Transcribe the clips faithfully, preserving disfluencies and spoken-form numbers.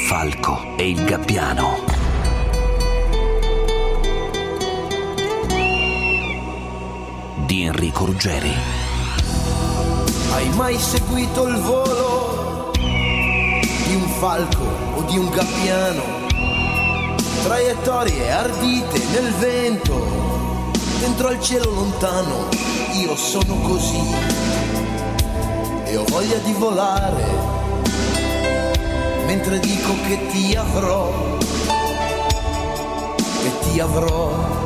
Falco e il Gabbiano. Di Enrico Ruggeri. Hai mai seguito il volo di un falco o di un gabbiano? Traiettorie ardite nel vento, dentro al cielo lontano. Io sono così e ho voglia di volare, mentre dico che ti avrò, che ti avrò.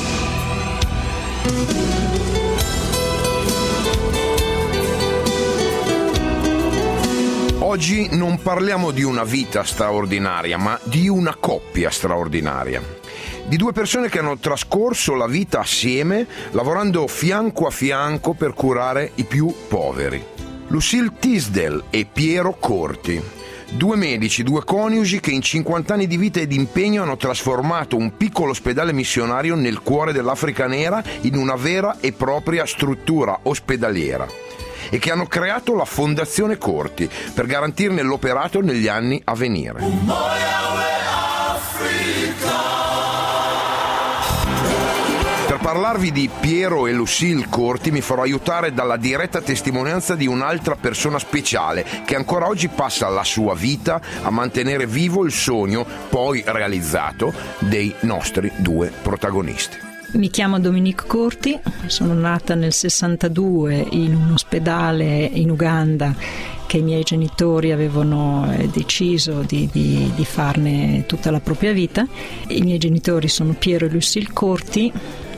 Oggi non parliamo di una vita straordinaria, ma di una coppia straordinaria. Di due persone che hanno trascorso la vita assieme, lavorando fianco a fianco per curare i più poveri. Lucille Tisdale e Piero Corti. Due medici, due coniugi che in cinquanta anni di vita e di impegno hanno trasformato un piccolo ospedale missionario nel cuore dell'Africa nera in una vera e propria struttura ospedaliera, e che hanno creato la Fondazione Corti per garantirne l'operato negli anni a venire. Per parlarvi di Piero e Lucille Corti mi farò aiutare dalla diretta testimonianza di un'altra persona speciale che ancora oggi passa la sua vita a mantenere vivo il sogno, poi realizzato, dei nostri due protagonisti. Mi chiamo Dominique Corti, sono nata nel sessantadue in un ospedale in Uganda che i miei genitori avevano deciso di, di, di farne tutta la propria vita. I miei genitori sono Piero e Lucille Corti,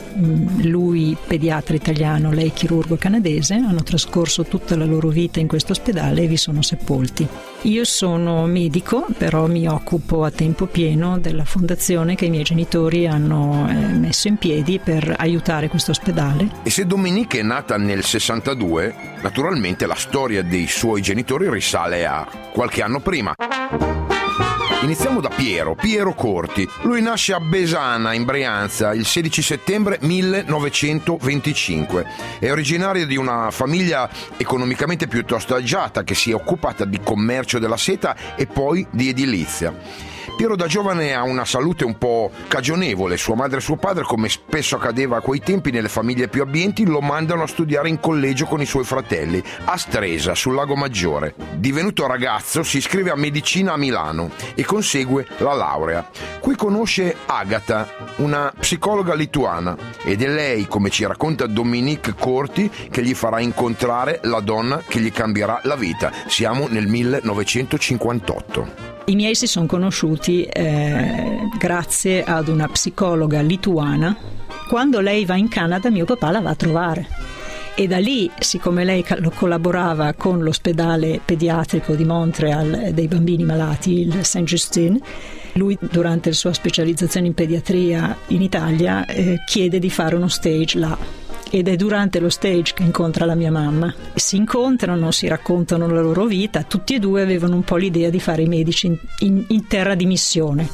lui pediatra italiano, lei chirurgo canadese. Hanno trascorso tutta la loro vita in questo ospedale e vi sono sepolti. Io sono medico, però mi occupo a tempo pieno della fondazione che i miei genitori hanno messo in piedi per aiutare questo ospedale. E se Dominique è nata nel sessantadue, naturalmente la storia dei suoi genitori risale a qualche anno prima. Iniziamo da Piero, Piero Corti. Lui nasce a Besana, in Brianza, il sedici settembre millenovecentoventicinque. È originario di una famiglia economicamente piuttosto agiata che si è occupata di commercio della seta e poi di edilizia. Piero da giovane ha una salute un po' cagionevole. Sua madre e suo padre, come spesso accadeva a quei tempi nelle famiglie più abbienti, lo mandano a studiare in collegio con i suoi fratelli, a Stresa, sul Lago Maggiore. Divenuto ragazzo, si iscrive a medicina a Milano e consegue la laurea. Qui conosce Agata, una psicologa lituana, ed è lei, come ci racconta Dominique Corti, che gli farà incontrare la donna che gli cambierà la vita. Siamo nel millenovecentocinquantotto. I miei si sono conosciuti eh, grazie ad una psicologa lituana. Quando lei va in Canada, mio papà la va a trovare. E da lì, siccome lei collaborava con l'ospedale pediatrico di Montreal dei bambini malati, il Saint Justine, lui durante la sua specializzazione in pediatria in Italia eh, chiede di fare uno stage là. Ed è durante lo stage che incontra la mia mamma. Si incontrano, si raccontano la loro vita. Tutti e due avevano un po' l'idea di fare i medici in, in, in terra di missione.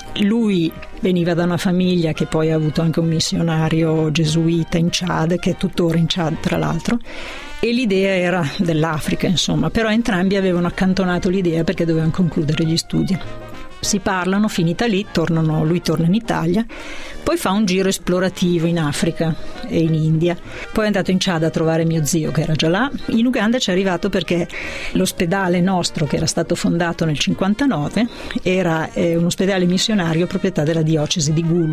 Lui veniva da una famiglia che poi ha avuto anche un missionario gesuita in Chad, che è tuttora in Chad tra l'altro, e l'idea era dell'Africa, insomma, però entrambi avevano accantonato l'idea perché dovevano concludere gli studi. Si parlano, finita lì, tornano, lui torna in Italia, poi fa un giro esplorativo in Africa e in India, poi è andato in Chad a trovare mio zio che era già là. In Uganda ci è arrivato perché l'ospedale nostro, che era stato fondato nel cinquantanove, era eh, un ospedale missionario proprietà della diocesi di Gulu,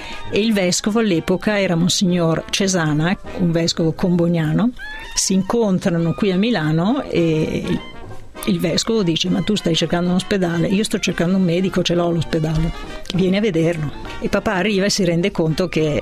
e il vescovo all'epoca era Monsignor Cesana, un vescovo comboniano. Si incontrano qui a Milano e il vescovo dice: ma tu stai cercando un ospedale? Io sto cercando un medico, ce l'ho l'ospedale, vieni a vederlo. E papà arriva e si rende conto che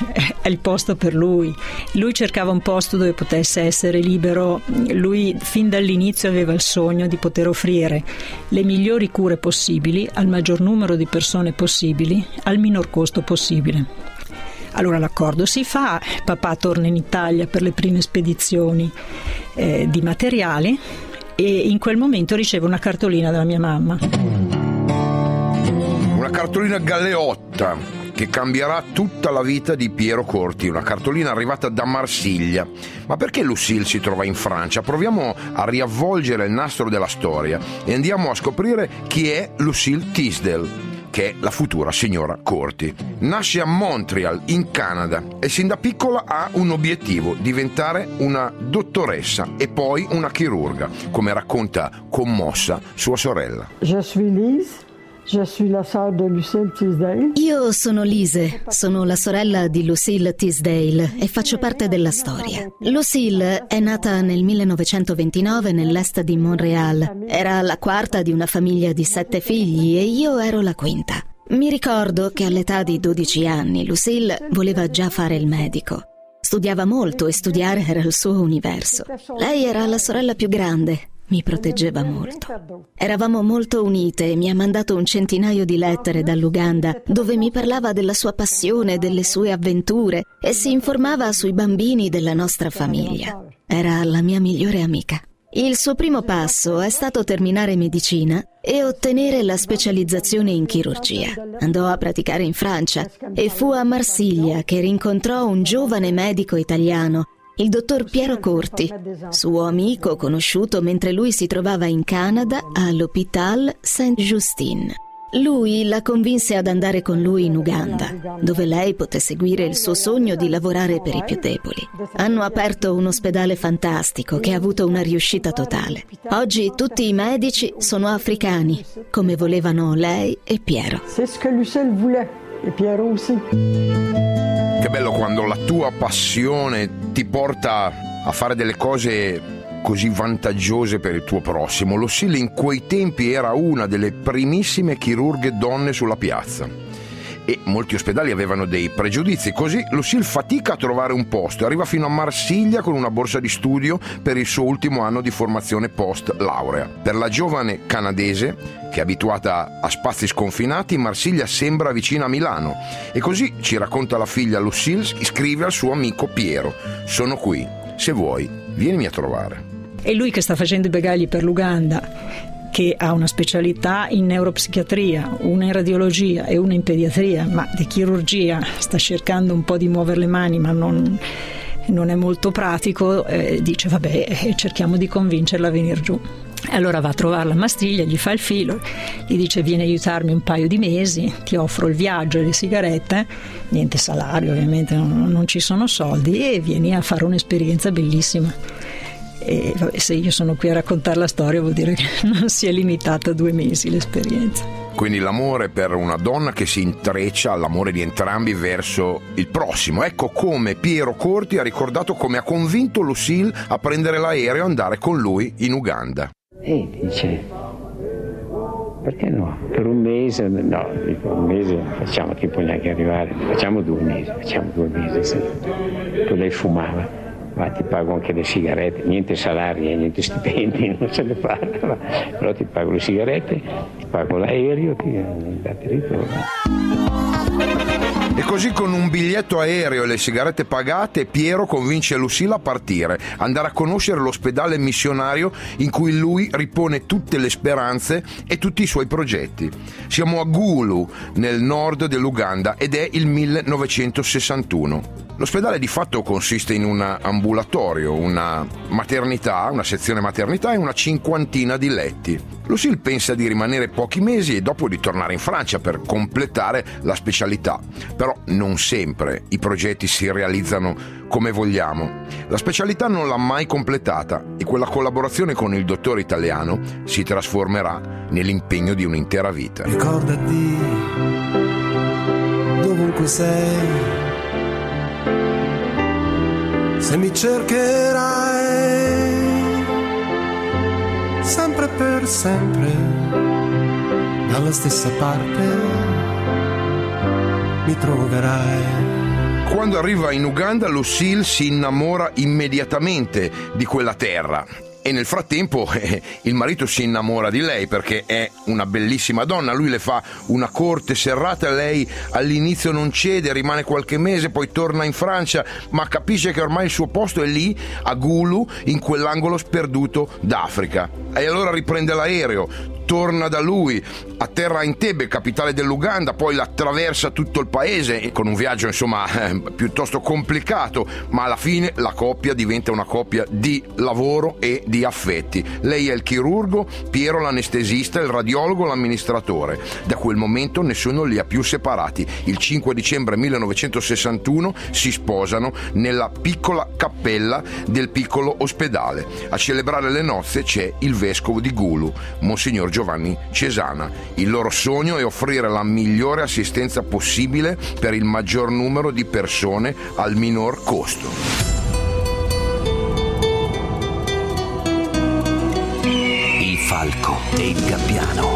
è il posto per lui. Lui cercava un posto dove potesse essere libero. Lui fin dall'inizio aveva il sogno di poter offrire le migliori cure possibili al maggior numero di persone possibili al minor costo possibile. Allora l'accordo si fa, papà torna in Italia per le prime spedizioni eh, di materiali, e in quel momento riceve una cartolina dalla mia mamma. Una cartolina Galeotta che cambierà tutta la vita di Piero Corti, una cartolina arrivata da Marsiglia. Ma perché Lucille si trova in Francia? Proviamo a riavvolgere il nastro della storia e andiamo a scoprire chi è Lucille Teasdale, che è la futura signora Corti. Nasce a Montreal, in Canada, e sin da piccola ha un obiettivo: diventare una dottoressa e poi una chirurga, come racconta commossa sua sorella. Je suis Lise. Je suis la sœur de Lucille Teasdale. Io sono Lise, sono la sorella di Lucille Teasdale e faccio parte della storia. Lucille è nata nel millenovecentoventinove nell'est di Montreal. Era la quarta di una famiglia di sette figli e io ero la quinta. Mi ricordo che all'età di dodici anni Lucille voleva già fare il medico. Studiava molto e studiare era il suo universo. Lei era la sorella più grande. Mi proteggeva molto. Eravamo molto unite e mi ha mandato un centinaio di lettere dall'Uganda dove mi parlava della sua passione, delle sue avventure e si informava sui bambini della nostra famiglia. Era la mia migliore amica. Il suo primo passo è stato terminare medicina e ottenere la specializzazione in chirurgia. Andò a praticare in Francia e fu a Marsiglia che rincontrò un giovane medico italiano, il dottor Piero Corti, suo amico conosciuto mentre lui si trovava in Canada all'Hôpital Saint-Justin. Lui la convinse ad andare con lui in Uganda, dove lei poté seguire il suo sogno di lavorare per i più deboli. Hanno aperto un ospedale fantastico che ha avuto una riuscita totale. Oggi tutti i medici sono africani, come volevano lei e Piero. C'est ce que Lucille voulait, et Piero aussi. Che bello quando la tua passione ti porta a fare delle cose così vantaggiose per il tuo prossimo. Lucille in quei tempi era una delle primissime chirurghe donne sulla piazza e molti ospedali avevano dei pregiudizi, così Lucille fatica a trovare un posto e arriva fino a Marsiglia con una borsa di studio per il suo ultimo anno di formazione post laurea. Per la giovane canadese, che è abituata a spazi sconfinati, Marsiglia sembra vicina a Milano, e così ci racconta la figlia Lucille, scrive al suo amico Piero: sono qui, se vuoi vienimi a trovare. E lui che sta facendo i bagagli per l'Uganda, che ha una specialità in neuropsichiatria, una in radiologia e una in pediatria, ma di chirurgia sta cercando un po' di muovere le mani, ma non, non è molto pratico, eh, dice vabbè, cerchiamo di convincerla a venire giù. Allora va a trovarla a Marsiglia, gli fa il filo, gli dice vieni a aiutarmi un paio di mesi, ti offro il viaggio e le sigarette, niente salario ovviamente, non, non ci sono soldi, e vieni a fare un'esperienza bellissima. E vabbè, se io sono qui a raccontare la storia vuol dire che non si è limitata a due mesi l'esperienza. Quindi l'amore per una donna che si intreccia all'amore di entrambi verso il prossimo. Ecco come Piero Corti ha ricordato come ha convinto Lucille a prendere l'aereo e andare con lui in Uganda. E dice, perché no? Per un mese, no, dico un mese facciamo tempo neanche arrivare, facciamo due mesi, facciamo due mesi. Sì. Poi lei fumava. Ma ti pago anche le sigarette, niente salari, niente stipendi, non se ne parla, però ti pago le sigarette, ti pago l'aereo, ti date ritorno. E così con un biglietto aereo e le sigarette pagate, Piero convince Lucille a partire, andare a conoscere l'ospedale missionario in cui lui ripone tutte le speranze e tutti i suoi progetti. Siamo a Gulu, nel nord dell'Uganda, ed è il millenovecentosessantuno. L'ospedale di fatto consiste in un ambulatorio, una maternità, una sezione maternità e una cinquantina di letti. Lucille pensa di rimanere pochi mesi e dopo di tornare in Francia per completare la specialità. Però non sempre i progetti si realizzano come vogliamo. La specialità non l'ha mai completata e quella collaborazione con il dottore italiano si trasformerà nell'impegno di un'intera vita. Ricordati, dovunque sei, se mi cercherai sempre per sempre dalla stessa parte mi troverai. Quando arriva in Uganda, Lucille si innamora immediatamente di quella terra. E nel frattempo eh, il marito si innamora di lei perché è una bellissima donna. Lui le fa una corte serrata, lei all'inizio non cede, rimane qualche mese, poi torna in Francia, ma capisce che ormai il suo posto è lì, a Gulu, in quell'angolo sperduto d'Africa. E allora riprende l'aereo, torna da lui, atterra in Tebe, capitale dell'Uganda, poi attraversa tutto il paese con un viaggio insomma eh, piuttosto complicato, ma alla fine la coppia diventa una coppia di lavoro e di affetti. Lei è il chirurgo, Piero l'anestesista, il radiologo, l'amministratore. Da quel momento nessuno li ha più separati. Il cinque dicembre millenovecentosessantuno si sposano nella piccola cappella del piccolo ospedale. A celebrare le nozze c'è il vescovo di Gulu, Monsignor Giovanni Cesana. Il loro sogno è offrire la migliore assistenza possibile per il maggior numero di persone al minor costo. Il falco e il gabbiano.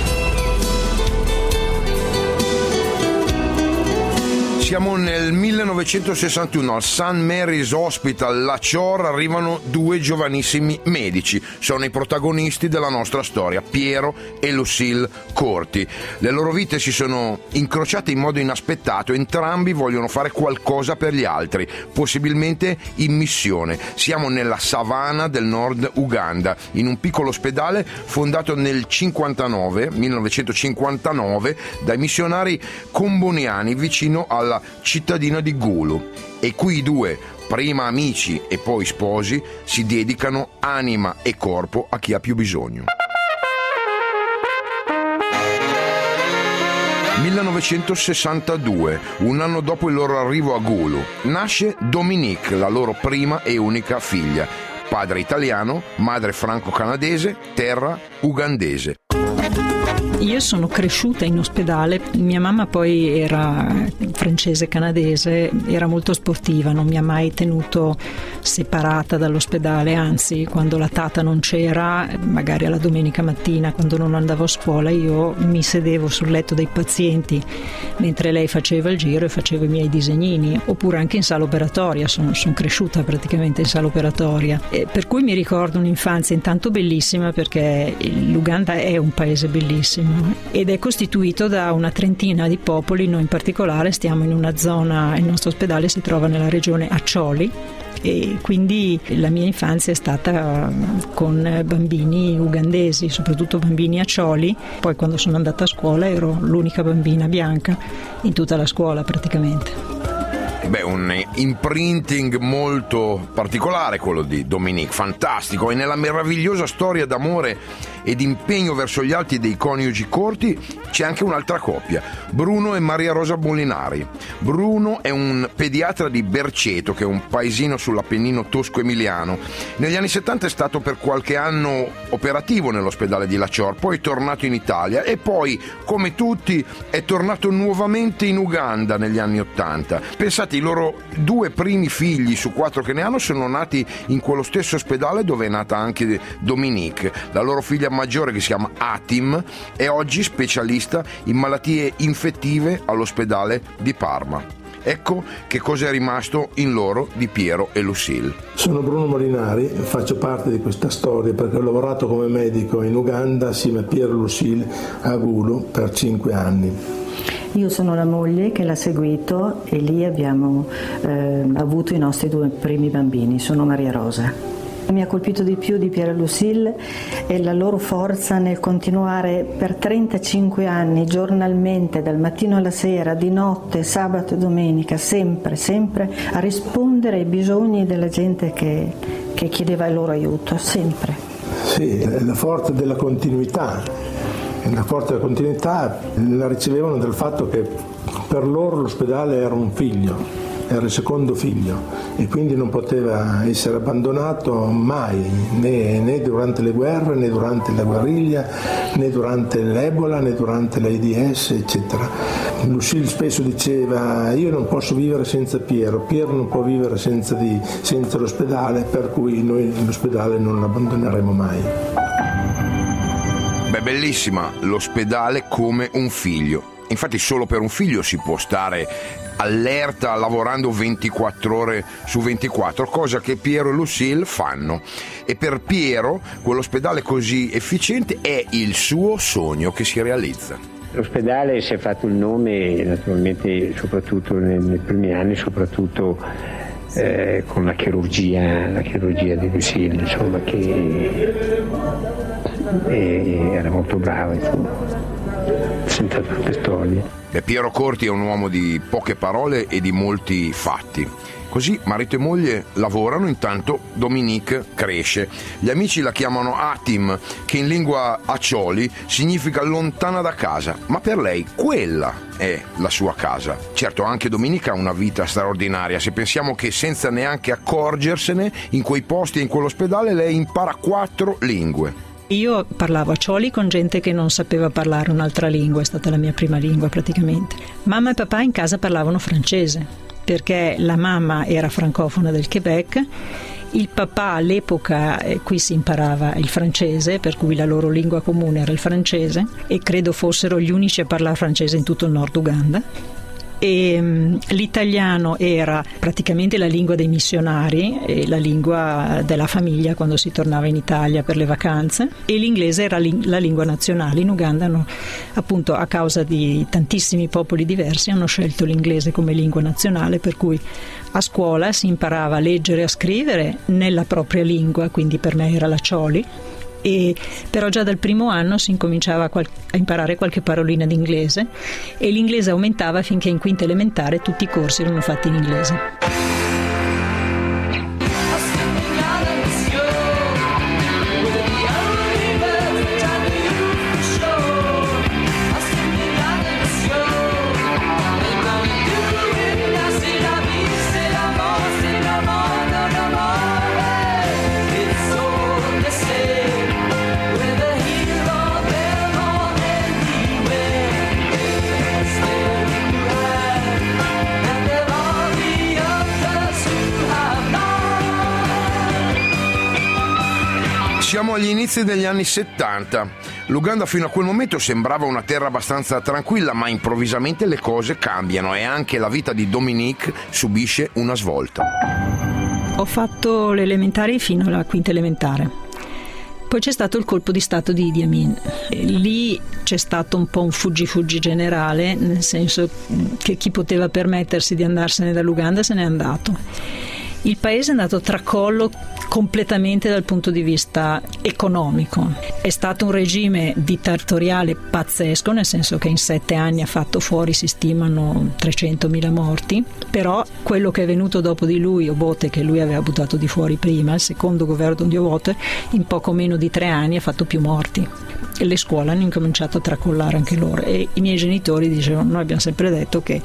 Siamo nel millenovecentosessantuno al Saint Mary's Hospital Lachor, arrivano due giovanissimi medici, sono i protagonisti della nostra storia, Piero e Lucille Corti. Le loro vite si sono incrociate in modo inaspettato, entrambi vogliono fare qualcosa per gli altri, possibilmente in missione. Siamo nella savana del nord Uganda, in un piccolo ospedale fondato nel cinquantanove, millenovecentocinquantanove dai missionari comboniani vicino alla cittadina di Gulu, e qui i due, prima amici e poi sposi, si dedicano anima e corpo a chi ha più bisogno. millenovecentosessantadue, un anno dopo il loro arrivo a Gulu, nasce Dominique, la loro prima e unica figlia. Padre italiano, madre franco-canadese, terra ugandese. Io sono cresciuta in ospedale, mia mamma poi era francese-canadese, era molto sportiva, non mi ha mai tenuto separata dall'ospedale, anzi quando la tata non c'era, magari alla domenica mattina quando non andavo a scuola, io mi sedevo sul letto dei pazienti mentre lei faceva il giro e faceva i miei disegnini, oppure anche in sala operatoria, sono, sono cresciuta praticamente in sala operatoria, e per cui mi ricordo un'infanzia intanto bellissima, perché l'Uganda è un paese bellissimo ed è costituito da una trentina di popoli. Noi in particolare stiamo in una zona, il nostro ospedale si trova nella regione Acholi, e quindi la mia infanzia è stata con bambini ugandesi, soprattutto bambini Acholi. Poi quando sono andata a scuola ero l'unica bambina bianca in tutta la scuola praticamente. Beh, un imprinting molto particolare quello di Dominique, fantastico, e nella meravigliosa storia d'amore ed impegno verso gli altri dei coniugi Corti c'è anche un'altra coppia, Bruno e Maria Rosa Molinari. Bruno è un pediatra di Berceto, che è un paesino sull'Appennino tosco-emiliano. Negli anni settanta è stato per qualche anno operativo nell'ospedale di Lachor, poi è tornato in Italia e poi, come tutti, è tornato nuovamente in Uganda negli anni ottanta. Pensate, i loro due primi figli su quattro che ne hanno sono nati in quello stesso ospedale dove è nata anche Dominique. La loro figlia maggiore, che si chiama Atim, è oggi specialista in malattie infettive all'ospedale di Parma. Ecco che cosa è rimasto in loro di Piero e Lucille. Sono Bruno Molinari, faccio parte di questa storia perché ho lavorato come medico in Uganda assieme a Piero e Lucille a Gulu per cinque anni. Io sono la moglie che l'ha seguito e lì abbiamo eh, avuto i nostri due primi bambini, sono Maria Rosa. Mi ha colpito di più di Piero e Lucille è la loro forza nel continuare per trentacinque anni, giornalmente, dal mattino alla sera, di notte, sabato e domenica, sempre, sempre a rispondere ai bisogni della gente che, che chiedeva il loro aiuto, sempre. Sì, la forza della continuità. La forza della continuità la ricevevano dal fatto che per loro l'ospedale era un figlio, era il secondo figlio e quindi non poteva essere abbandonato mai, né, né durante le guerre, né durante la guerriglia, né durante l'Ebola, né durante l'AIDS, eccetera. Lucille spesso diceva: io non posso vivere senza Piero, Piero non può vivere senza, di, senza l'ospedale, per cui noi l'ospedale non lo abbandoneremo mai. Beh, bellissima, l'ospedale come un figlio. Infatti solo per un figlio si può stare allerta lavorando ventiquattro ore su ventiquattro, cosa che Piero e Lucille fanno. E per Piero quell'ospedale così efficiente è il suo sogno che si realizza. L'ospedale si è fatto un nome naturalmente soprattutto nei, nei primi anni, soprattutto eh, con la chirurgia, la chirurgia di Lucille, insomma, che e era molto bravo, insomma. Ho sentito tante storie. E Piero Corti è un uomo di poche parole e di molti fatti. Così marito e moglie lavorano, intanto Dominique cresce. Gli amici la chiamano Atim, che in lingua acioli significa lontana da casa, ma per lei quella è la sua casa. Certo, anche Dominique ha una vita straordinaria, se pensiamo che senza neanche accorgersene, in quei posti e in quell'ospedale lei impara quattro lingue. Io parlavo acioli con gente che non sapeva parlare un'altra lingua, è stata la mia prima lingua praticamente. Mamma e papà in casa parlavano francese, perché la mamma era francofona del Quebec, il papà all'epoca eh, qui si imparava il francese, per cui la loro lingua comune era il francese, e credo fossero gli unici a parlare francese in tutto il Nord Uganda. E um, l'italiano era praticamente la lingua dei missionari e la lingua della famiglia quando si tornava in Italia per le vacanze, e l'inglese era li- la lingua nazionale. In Uganda hanno, appunto, a causa di tantissimi popoli diversi, hanno scelto l'inglese come lingua nazionale, per cui a scuola si imparava a leggere e a scrivere nella propria lingua, quindi per me era l'Acioli. E però già dal primo anno si incominciava a, qual- a imparare qualche parolina d'inglese, e l'inglese aumentava finché in quinta elementare tutti i corsi erano fatti in inglese. Siamo agli inizi degli anni settanta. L'Uganda fino a quel momento sembrava una terra abbastanza tranquilla, ma improvvisamente le cose cambiano e anche la vita di Dominique subisce una svolta. Ho fatto le elementari fino alla quinta elementare. Poi c'è stato il colpo di stato di Idi Amin. Lì c'è stato un po' un fuggi-fuggi generale, nel senso che chi poteva permettersi di andarsene dall'Uganda se n'è andato. Il paese è andato a tracollo completamente dal punto di vista economico. È stato un regime dittatoriale pazzesco, nel senso che in sette anni ha fatto fuori, si stimano, trecentomila morti, però quello che è venuto dopo di lui, Obote, che lui aveva buttato di fuori prima, il secondo governo di Obote, in poco meno di tre anni ha fatto più morti. E le scuole hanno incominciato a tracollare anche loro, e i miei genitori dicevano: noi abbiamo sempre detto che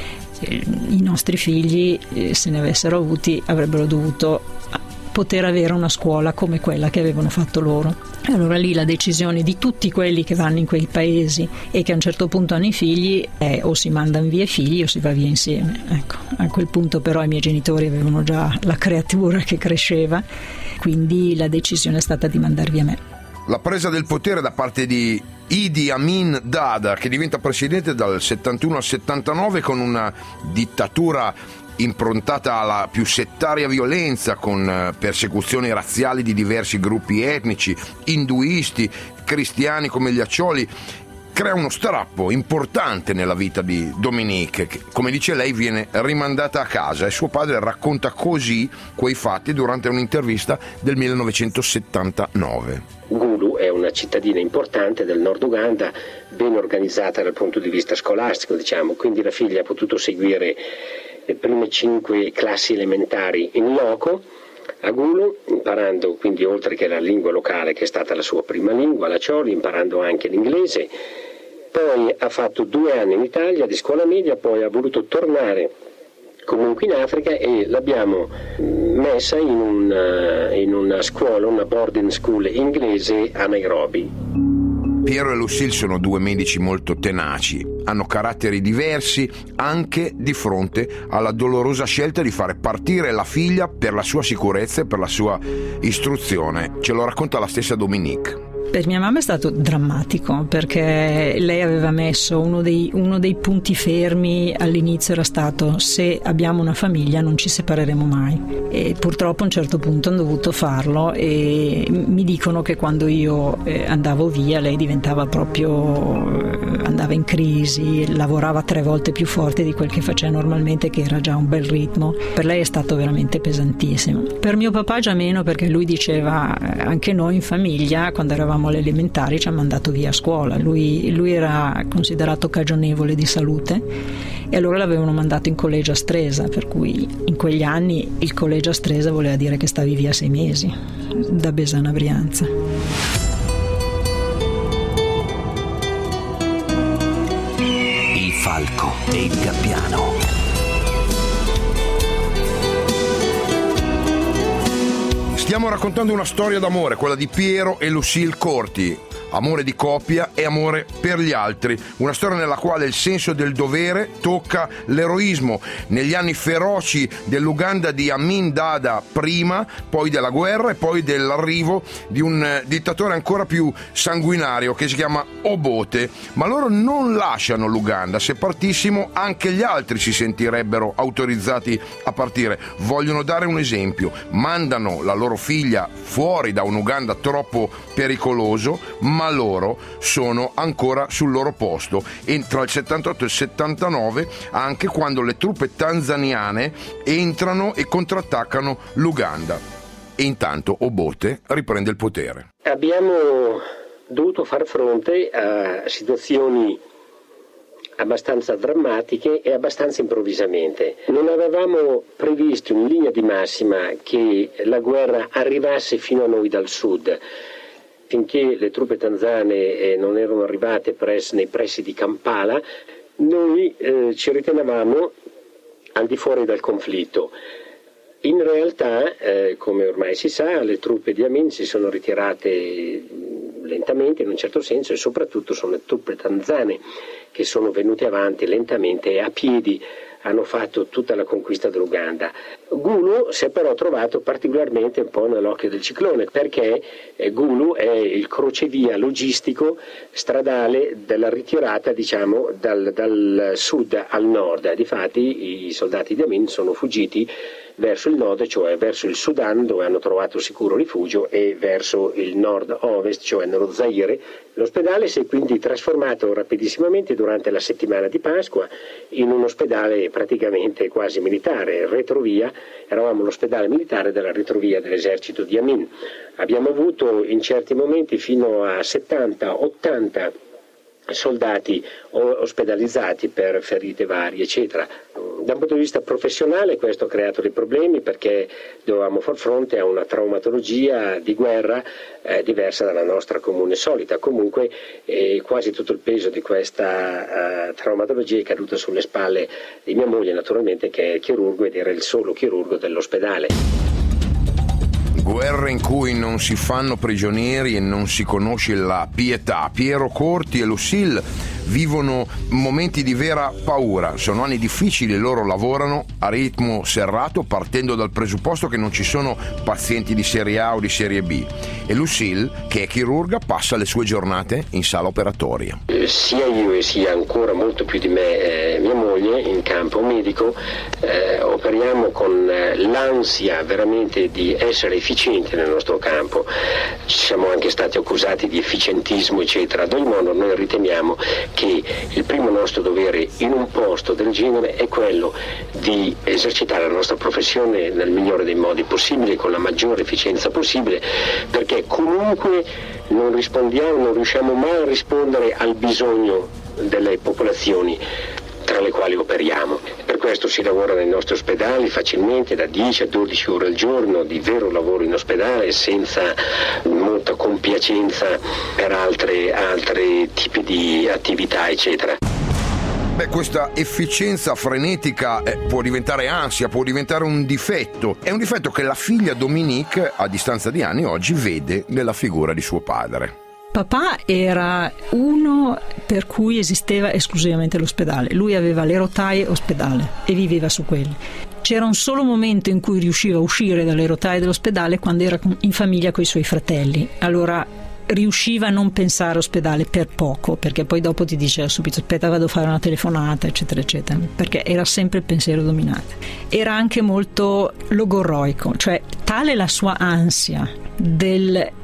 i nostri figli, se ne avessero avuti, avrebbero dovuto poter avere una scuola come quella che avevano fatto loro. E allora lì la decisione di tutti quelli che vanno in quei paesi e che a un certo punto hanno i figli è: o si mandano via i figli o si va via insieme. Ecco, a quel punto però i miei genitori avevano già la creatura che cresceva, quindi la decisione è stata di mandar via me. La presa del potere da parte di Idi Amin Dada, che diventa presidente dal settantuno al settantanove con una dittatura improntata alla più settaria violenza, con persecuzioni razziali di diversi gruppi etnici, induisti, cristiani come gli Acioli, crea uno strappo importante nella vita di Dominique, che, come dice lei, viene rimandata a casa, e suo padre racconta così quei fatti durante un'intervista del millenovecentosettantanove. Gulu è una cittadina importante del Nord Uganda, ben organizzata dal punto di vista scolastico, diciamo, quindi la figlia ha potuto seguire le prime cinque classi elementari in loco a Gulu, imparando quindi, oltre che la lingua locale che è stata la sua prima lingua, l'Acioli, imparando anche l'inglese. Poi ha fatto due anni in Italia di scuola media, poi ha voluto tornare comunque in Africa e l'abbiamo messa in una, in una scuola, una boarding school inglese a Nairobi. Piero e Lucille sono due medici molto tenaci, hanno caratteri diversi anche di fronte alla dolorosa scelta di fare partire la figlia per la sua sicurezza e per la sua istruzione. Ce lo racconta la stessa Dominique. Per mia mamma è stato drammatico, perché lei aveva messo uno dei, uno dei punti fermi all'inizio, era stato: se abbiamo una famiglia non ci separeremo mai. E purtroppo a un certo punto hanno dovuto farlo, e mi dicono che quando io eh, andavo via lei diventava proprio, eh, andava in crisi, lavorava tre volte più forte di quel che faceva normalmente, che era già un bel ritmo. Per lei è stato veramente pesantissimo. Per mio papà già meno, perché lui diceva: eh, anche noi in famiglia, quando eravamo eravamo alle elementari ci ha mandato via a scuola. Lui, lui era considerato cagionevole di salute e allora l'avevano mandato in collegio a Stresa, per cui in quegli anni il collegio a Stresa voleva dire che stavi via sei mesi da Besana Brianza. Il falco e il gabbiano. Stiamo raccontando una storia d'amore, quella di Piero e Lucille Corti. Amore di coppia e amore per gli altri, una storia nella quale il senso del dovere tocca l'eroismo negli anni feroci dell'Uganda di Amin Dada prima, poi della guerra e poi dell'arrivo di un dittatore ancora più sanguinario che si chiama Obote. Ma loro non lasciano l'Uganda, se partissimo anche gli altri si sentirebbero autorizzati a partire. Vogliono dare un esempio, mandano la loro figlia fuori da un Uganda troppo pericoloso, ma loro sono ancora sul loro posto, e tra il settantotto e il settantanove, anche quando le truppe tanzaniane entrano e contrattaccano l'Uganda, e intanto Obote riprende il potere. Abbiamo dovuto far fronte a situazioni abbastanza drammatiche e abbastanza improvvisamente. Non avevamo previsto in linea di massima che la guerra arrivasse fino a noi dal sud. Finché le truppe tanzane eh, non erano arrivate pres, nei pressi di Kampala, noi eh, ci ritenevamo al di fuori dal conflitto. In realtà, eh, come ormai si sa, le truppe di Amin si sono ritirate lentamente in un certo senso, e soprattutto sono le truppe tanzane che sono venute avanti lentamente e a piedi hanno fatto tutta la conquista dell'Uganda. Gulu si è però trovato particolarmente un po' nell'occhio del ciclone, perché Gulu è il crocevia logistico stradale della ritirata, diciamo, dal, dal sud al nord. Difatti i soldati di Amin sono fuggiti verso il nord, cioè verso il Sudan, dove hanno trovato sicuro rifugio, e verso il nord-ovest, cioè nello Zaire. L'ospedale si è quindi trasformato rapidissimamente durante la settimana di Pasqua in un ospedale praticamente quasi militare, retrovia. Eravamo l'ospedale militare della retrovia dell'esercito di Amin. Abbiamo avuto in certi momenti fino a settanta ottanta soldati ospedalizzati per ferite varie, eccetera. Da un punto di vista professionale questo ha creato dei problemi, perché dovevamo far fronte a una traumatologia di guerra eh, diversa dalla nostra comune solita. Comunque eh, quasi tutto il peso di questa eh, traumatologia è caduto sulle spalle di mia moglie, naturalmente, che è chirurgo ed era il solo chirurgo dell'ospedale. Guerre in cui non si fanno prigionieri e non si conosce la pietà. Piero Corti e Lucille vivono momenti di vera paura. Sono anni difficili e loro lavorano a ritmo serrato, partendo dal presupposto che non ci sono pazienti di serie A o di serie B. E Lucille, che è chirurga, passa le sue giornate in sala operatoria. Sia io e sia ancora molto più di me eh, mia moglie in campo medico eh, operiamo con eh, l'ansia veramente di essere efficienti nel nostro campo. Ci siamo anche stati accusati di efficientismo, eccetera. Ad ogni modo noi riteniamo che il primo nostro dovere in un posto del genere è quello di esercitare la nostra professione nel migliore dei modi possibili, con la maggiore efficienza possibile, perché comunque non rispondiamo, non riusciamo mai a rispondere al bisogno delle popolazioni tra le quali operiamo. Per questo si lavora nei nostri ospedali facilmente da dieci a dodici ore al giorno di vero lavoro in ospedale, senza molta compiacenza per altre, altri tipi di attività, eccetera. Beh, questa efficienza frenetica eh, può diventare ansia, può diventare un difetto. È un difetto che la figlia Dominique, a distanza di anni, oggi vede nella figura di suo padre. Papà era uno per cui esisteva esclusivamente l'ospedale. Lui aveva le rotaie ospedale e viveva su quelle. C'era un solo momento in cui riusciva a uscire dalle rotaie dell'ospedale, quando era in famiglia con i suoi fratelli. Allora riusciva a non pensare ospedale per poco, perché poi dopo ti diceva subito aspetta, vado a fare una telefonata, eccetera eccetera, perché era sempre il pensiero dominante. Era anche molto logorroico, cioè tale la sua ansia del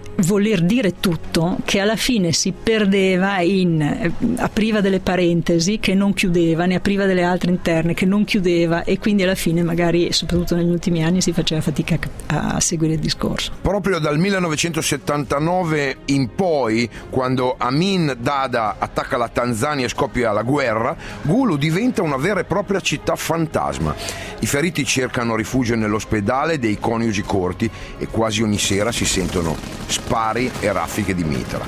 voler dire tutto che alla fine si perdeva in eh, apriva delle parentesi che non chiudeva, ne apriva delle altre interne che non chiudeva, e quindi alla fine magari, soprattutto negli ultimi anni, si faceva fatica a, a seguire il discorso. Proprio dal millenovecentosettantanove in poi, quando Amin Dada attacca la Tanzania e scoppia la guerra, Gulu diventa una vera e propria città fantasma. I feriti cercano rifugio nell'ospedale dei coniugi corti e quasi ogni sera si sentono spari e raffiche di mitra.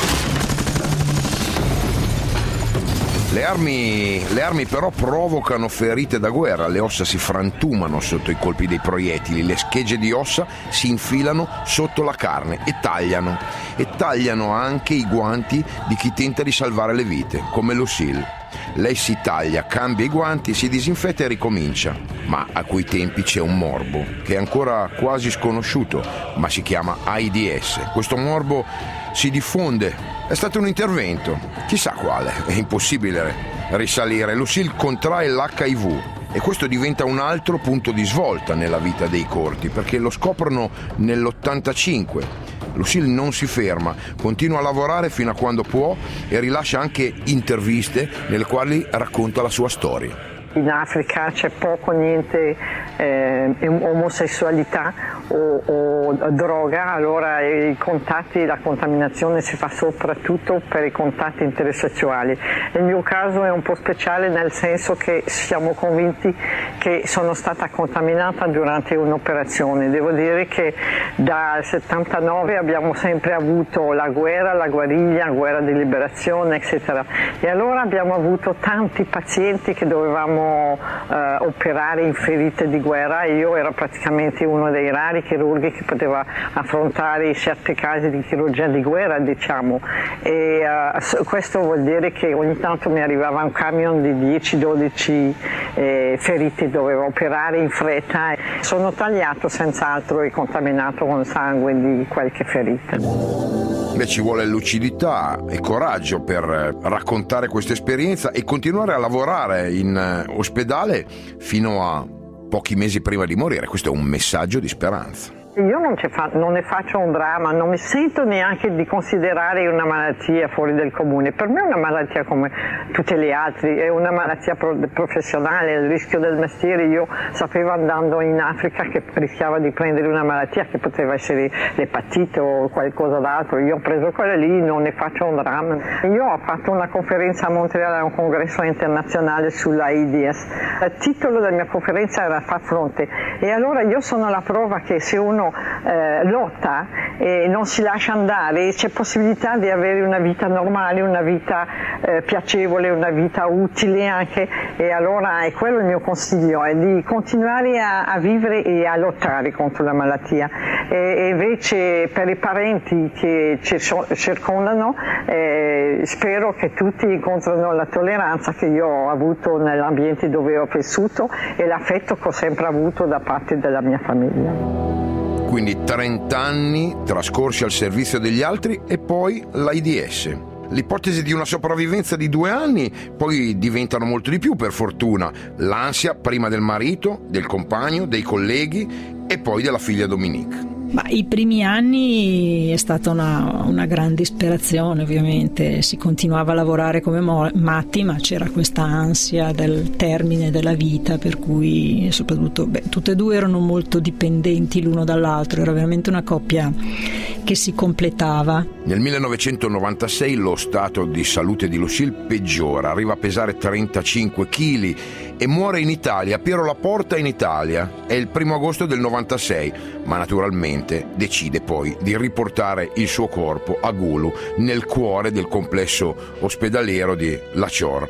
Le armi, le armi però provocano ferite da guerra, le ossa si frantumano sotto i colpi dei proiettili, le schegge di ossa si infilano sotto la carne e tagliano, e tagliano anche i guanti di chi tenta di salvare le vite, come Lucille. Lei si taglia, cambia i guanti, si disinfetta e ricomincia, ma a quei tempi c'è un morbo che è ancora quasi sconosciuto, ma si chiama AIDS. Questo morbo si diffonde, è stato un intervento, chissà quale, è impossibile risalire. Lucille contrae l'H I V e questo diventa un altro punto di svolta nella vita dei corti, perché lo scoprono nell'ottantacinque. Lucille non si ferma, continua a lavorare fino a quando può e rilascia anche interviste nelle quali racconta la sua storia. In Africa c'è poco niente eh, omosessualità o, o droga, allora i contatti, la contaminazione si fa soprattutto per i contatti intersessuali. Il mio caso è un po' speciale nel senso che siamo convinti che sono stata contaminata durante un'operazione. Devo dire che dal settantanove abbiamo sempre avuto la guerra, la guerriglia, la guerra di liberazione, eccetera. E allora abbiamo avuto tanti pazienti che dovevamo Uh, operare in ferite di guerra, e io ero praticamente uno dei rari chirurghi che poteva affrontare i certi casi di chirurgia di guerra, diciamo, e uh, questo vuol dire che ogni tanto mi arrivava un camion di dieci dodici eh, feriti, dovevo operare in fretta. Sono tagliato senz'altro e contaminato con sangue di qualche ferita. Beh, ci vuole lucidità e coraggio per raccontare questa esperienza e continuare a lavorare in ospedale fino a pochi mesi prima di morire. Questo è un messaggio di speranza. Io non, fa, non ne faccio un dramma, non mi sento neanche di considerare una malattia fuori del comune. Per me è una malattia come tutte le altre, è una malattia pro, professionale, il rischio del mestiere. Io sapevo andando in Africa che rischiava di prendere una malattia che poteva essere l'epatite o qualcosa d'altro. Io ho preso quella lì, non ne faccio un dramma. Io ho fatto una conferenza a Montreal, un congresso internazionale sull'AIDS. Il titolo della mia conferenza era Far fronte, e allora io sono la prova che se uno Eh, lotta e non si lascia andare, c'è possibilità di avere una vita normale, una vita eh, piacevole, una vita utile anche, e allora è quello il mio consiglio, è di continuare a, a vivere e a lottare contro la malattia. E, e invece per i parenti che ci circondano eh, spero che tutti incontrino la tolleranza che io ho avuto nell'ambiente dove ho vissuto e l'affetto che ho sempre avuto da parte della mia famiglia. Quindi trenta anni trascorsi al servizio degli altri e poi l'AIDS. L'ipotesi di una sopravvivenza di due anni poi diventano molto di più, per fortuna. L'ansia prima del marito, del compagno, dei colleghi e poi della figlia Dominique. Ma i primi anni è stata una, una grande disperazione, ovviamente si continuava a lavorare come mo- matti, ma c'era questa ansia del termine della vita, per cui soprattutto beh, tutte e due erano molto dipendenti l'uno dall'altro, era veramente una coppia che si completava. Nel millenovecentonovantasei lo stato di salute di Lucille peggiora, arriva a pesare trentacinque chili e muore in Italia. Piero Laporta in Italia, è il primo agosto del novantasei, ma naturalmente decide poi di riportare il suo corpo a Gulu, nel cuore del complesso ospedaliero di Lachor.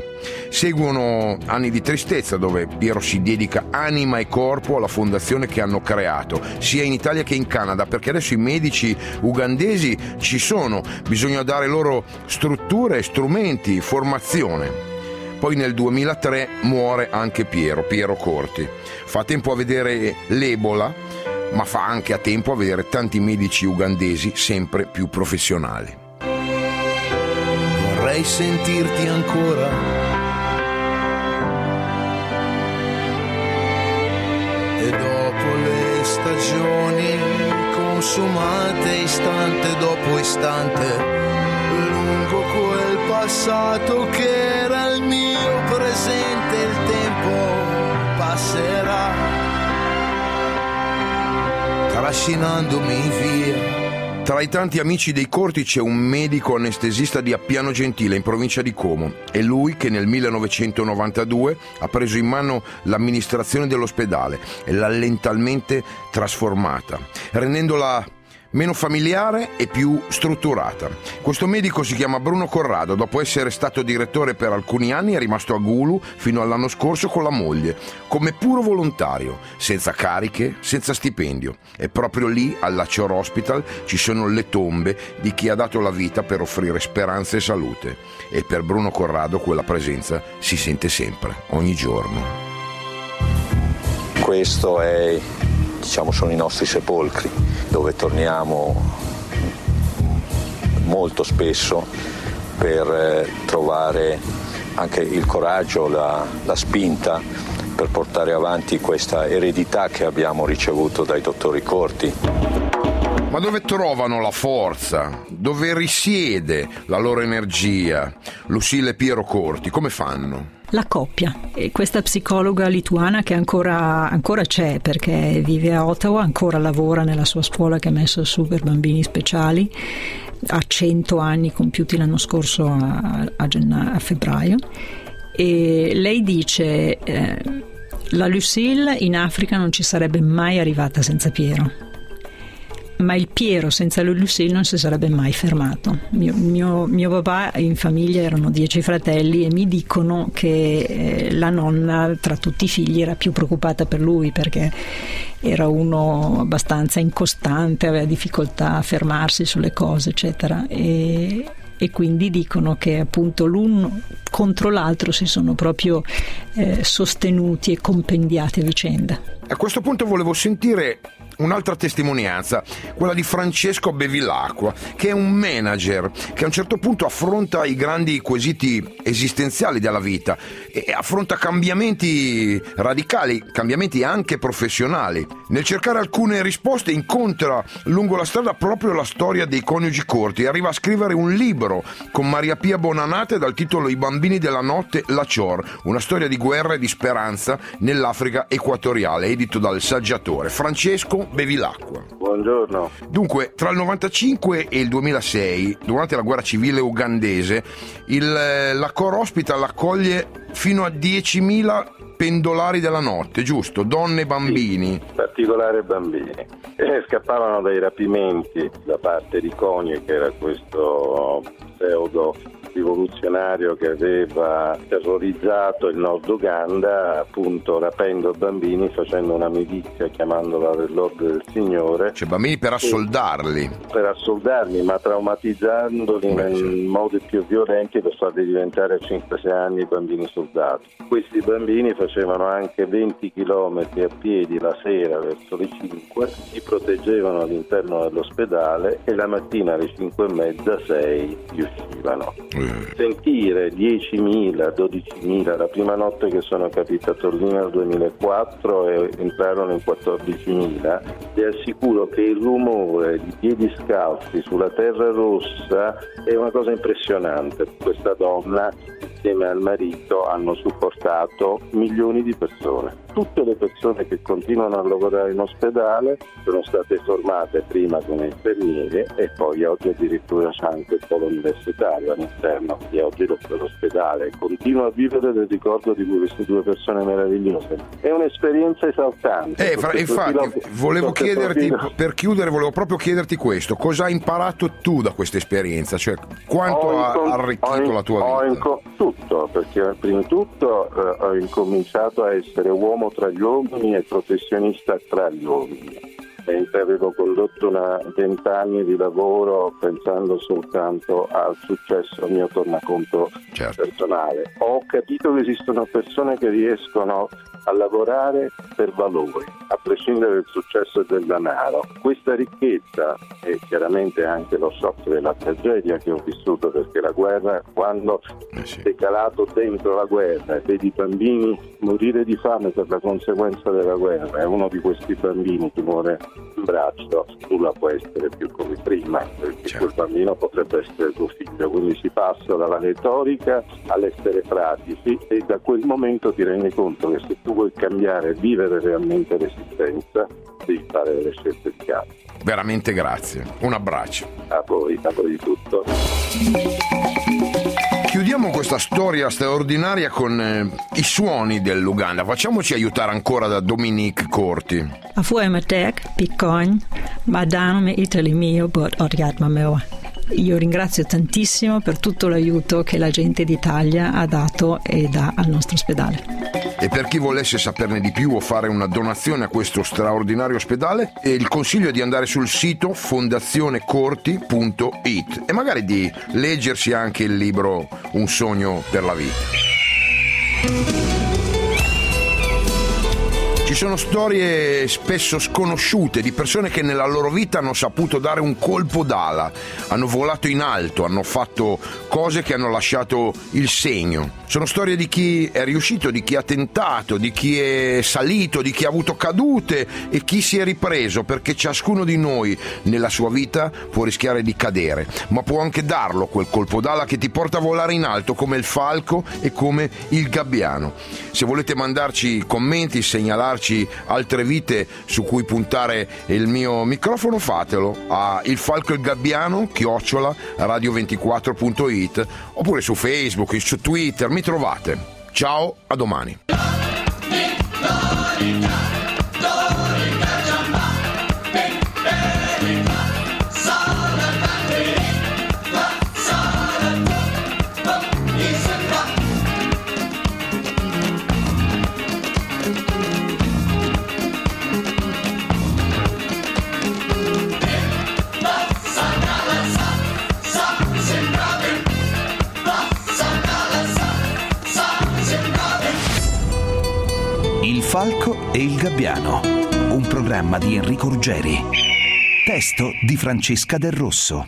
Seguono anni di tristezza dove Piero si dedica anima e corpo alla fondazione che hanno creato, sia in Italia che in Canada, perché adesso i medici ugandesi ci sono, bisogna dare loro strutture, strumenti, formazione. Poi nel duemilatré muore anche Piero, Piero Corti. Fa tempo a vedere l'Ebola, ma fa anche a tempo a vedere tanti medici ugandesi sempre più professionali. Vorrei sentirti ancora, e dopo le stagioni con consumate istante dopo istante, lungo quel passato che era il mio presente. Il tempo passerà trascinandomi via. Tra i tanti amici dei Corti c'è un medico anestesista di Appiano Gentile in provincia di Como. È lui che nel millenovecentonovantadue ha preso in mano l'amministrazione dell'ospedale e l'ha lentamente trasformata, rendendola meno familiare e più strutturata. Questo medico si chiama Bruno Corrado. Dopo essere stato direttore per alcuni anni è rimasto a Gulu fino all'anno scorso con la moglie, come puro volontario, senza cariche, senza stipendio. E proprio lì, al Lacior Hospital, ci sono le tombe di chi ha dato la vita per offrire speranza e salute. E per Bruno Corrado quella presenza si sente sempre, ogni giorno. Questo è, diciamo, sono i nostri sepolcri, dove torniamo molto spesso per eh, trovare anche il coraggio, la, la spinta per portare avanti questa eredità che abbiamo ricevuto dai dottori Corti. Ma dove trovano la forza? Dove risiede la loro energia? Lucille e Piero Corti, come fanno? La coppia. E questa psicologa lituana che ancora, ancora c'è, perché vive a Ottawa, ancora lavora nella sua scuola che ha messo su per bambini speciali, ha cento anni compiuti l'anno scorso a, a, genna- a febbraio, e lei dice eh, la Lucille in Africa non ci sarebbe mai arrivata senza Piero, ma il Piero senza la Lucille non si sarebbe mai fermato. Mio, mio, mio papà in famiglia erano dieci fratelli e mi dicono che eh, la nonna tra tutti i figli era più preoccupata per lui, perché era uno abbastanza incostante, aveva difficoltà a fermarsi sulle cose eccetera, e, e quindi dicono che appunto l'uno contro l'altro si sono proprio eh, sostenuti e compendiati a vicenda. A questo punto volevo sentire un'altra testimonianza, quella di Francesco Bevilacqua, che è un manager che a un certo punto affronta i grandi quesiti esistenziali della vita e affronta cambiamenti radicali, cambiamenti anche professionali. Nel cercare alcune risposte incontra lungo la strada proprio la storia dei coniugi Corti e arriva a scrivere un libro con Maria Pia Bonanate dal titolo I bambini della notte Lacior, una storia di guerra e di speranza nell'Africa equatoriale, edito dal Saggiatore. Francesco Bevilacqua. Buongiorno. Dunque, tra il novantacinque e il duemilasei, durante la guerra civile ugandese, il Lacior Hospital accoglie fino a diecimila pendolari della notte, giusto? Donne e bambini. Sì, in particolare bambini. E scappavano dai rapimenti da parte di Coni, che era questo pseudo rivoluzionario che aveva terrorizzato il Nord Uganda, appunto rapendo bambini, facendo una milizia chiamandola dell'Ordine del Signore. Cioè bambini per assoldarli. Per assoldarli, ma traumatizzandoli Beh, in certo. modi più violenti per farli diventare a cinque sei anni bambini soldati. Questi bambini facevano anche venti chilometri a piedi la sera verso le cinque, si proteggevano all'interno dell'ospedale e la mattina alle cinque e mezza, sei uscivano. Sentire diecimila, dodicimila, la prima notte che sono capitato lì nel duemilaquattro e entrarono in quattordicimila, ti assicuro che il rumore di piedi scalzi sulla terra rossa è una cosa impressionante. Questa donna insieme al marito hanno supportato milioni di persone. Tutte le persone che continuano a lavorare in ospedale sono state formate prima come infermiere e poi oggi addirittura c'è anche il polo universitario all'interno e oggi l'ospedale continua a vivere del ricordo di queste due persone meravigliose. È un'esperienza esaltante. Eh, fra, infatti profilo, volevo chiederti, profilo... per chiudere volevo proprio chiederti questo: cosa hai imparato tu da questa esperienza? Cioè quanto ha incom- arricchito in, la tua vita? Inco- tutto, perché prima di tutto eh, ho incominciato a essere uomo tra gli uomini e professionista tra gli uomini. Mentre avevo condotto una vent'anni di lavoro pensando soltanto al successo mio tornaconto certo. personale. Ho capito che esistono persone che riescono a lavorare per valori, a prescindere dal successo e del denaro. Questa ricchezza e chiaramente anche lo shock della tragedia che ho vissuto, perché la guerra, quando eh sì. sei calato dentro la guerra e vedi bambini morire di fame per la conseguenza della guerra, e uno di questi bambini che muore in braccio, nulla può essere più come prima, perché certo. Quel bambino potrebbe essere tuo figlio, quindi si passa dalla retorica all'essere pratici e da quel momento ti rendi conto che se tu vuoi cambiare, vivere realmente l'esistenza, devi fare delle scelte chiare. Veramente grazie, un abbraccio. A voi, a voi di tutto. Chiudiamo questa storia straordinaria con eh, i suoni dell'Uganda. Facciamoci aiutare ancora da Dominique Corti. Afuematek, Piccoin, Madame Italy mio, but Oriat Mamewa. Io ringrazio tantissimo per tutto l'aiuto che la gente d'Italia ha dato e dà al nostro ospedale. E per chi volesse saperne di più o fare una donazione a questo straordinario ospedale, il consiglio è di andare sul sito fondazione corti punto it e magari di leggersi anche il libro Un sogno per la vita. Ci sono storie spesso sconosciute di persone che nella loro vita hanno saputo dare un colpo d'ala, hanno volato in alto, hanno fatto cose che hanno lasciato il segno. Sono storie di chi è riuscito, di chi ha tentato, di chi è salito, di chi ha avuto cadute e chi si è ripreso, perché ciascuno di noi nella sua vita può rischiare di cadere, ma può anche darlo quel colpo d'ala che ti porta a volare in alto come il falco e come il gabbiano. Se volete mandarci commenti, segnalarci altre vite su cui puntare il mio microfono, fatelo a il falco e il gabbiano chiocciola radio ventiquattro punto it oppure su Facebook, su Twitter, mi trovate. Ciao, a domani. Il falco e il gabbiano, un programma di Enrico Ruggeri. Testo di Francesca Del Rosso.